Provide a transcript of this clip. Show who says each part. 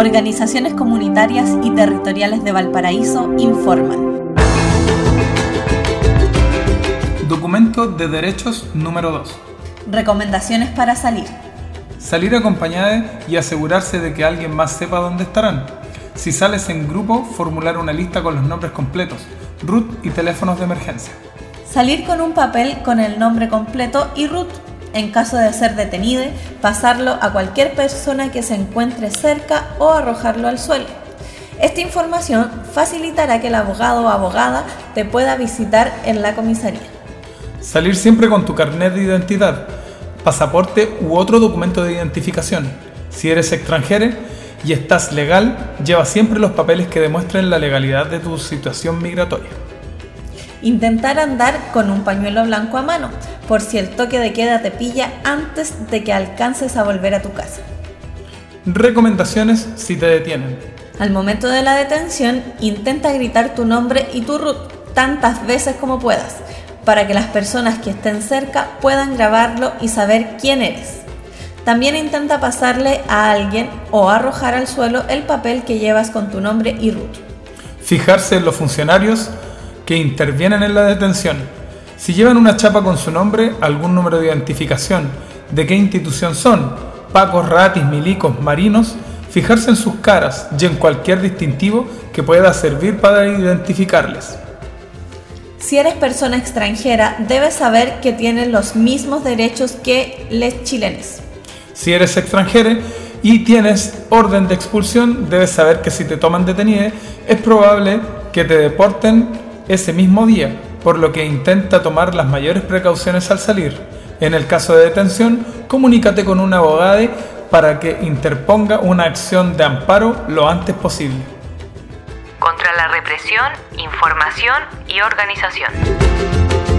Speaker 1: Organizaciones comunitarias y territoriales de Valparaíso informan.
Speaker 2: Documento de derechos número 2.
Speaker 1: Recomendaciones para salir.
Speaker 2: Salir acompañada y asegurarse de que alguien más sepa dónde estarán. Si sales en grupo, formular una lista con los nombres completos, RUT y teléfonos de emergencia.
Speaker 1: Salir con un papel con el nombre completo y RUT. En caso de ser detenido, pasarlo a cualquier persona que se encuentre cerca o arrojarlo al suelo. Esta información facilitará que el abogado o abogada te pueda visitar en la comisaría.
Speaker 2: Salir siempre con tu carnet de identidad, pasaporte u otro documento de identificación. Si eres extranjero y estás legal, lleva siempre los papeles que demuestren la legalidad de tu situación migratoria.
Speaker 1: Intentar andar con un pañuelo blanco a mano, por si el toque de queda te pilla antes de que alcances a volver a tu casa.
Speaker 2: Recomendaciones si te detienen.
Speaker 1: Al momento de la detención, intenta gritar tu nombre y tu RUT tantas veces como puedas, para que las personas que estén cerca puedan grabarlo y saber quién eres. También intenta pasarle a alguien o arrojar al suelo el papel que llevas con tu nombre y RUT.
Speaker 2: Fijarse en los funcionarios que intervienen en la detención. Si llevan una chapa con su nombre, algún número de identificación, de qué institución son, pacos, ratis, milicos, marinos, fijarse en sus caras y en cualquier distintivo que pueda servir para identificarles.
Speaker 1: Si eres persona extranjera, debes saber que tienes los mismos derechos que los chilenos.
Speaker 2: Si eres extranjero y tienes orden de expulsión, debes saber que si te toman detenido, es probable que te deporten ese mismo día, por lo que intenta tomar las mayores precauciones al salir. En el caso de detención, comunícate con un abogado para que interponga una acción de amparo lo antes posible.
Speaker 3: Contra la represión, información y organización.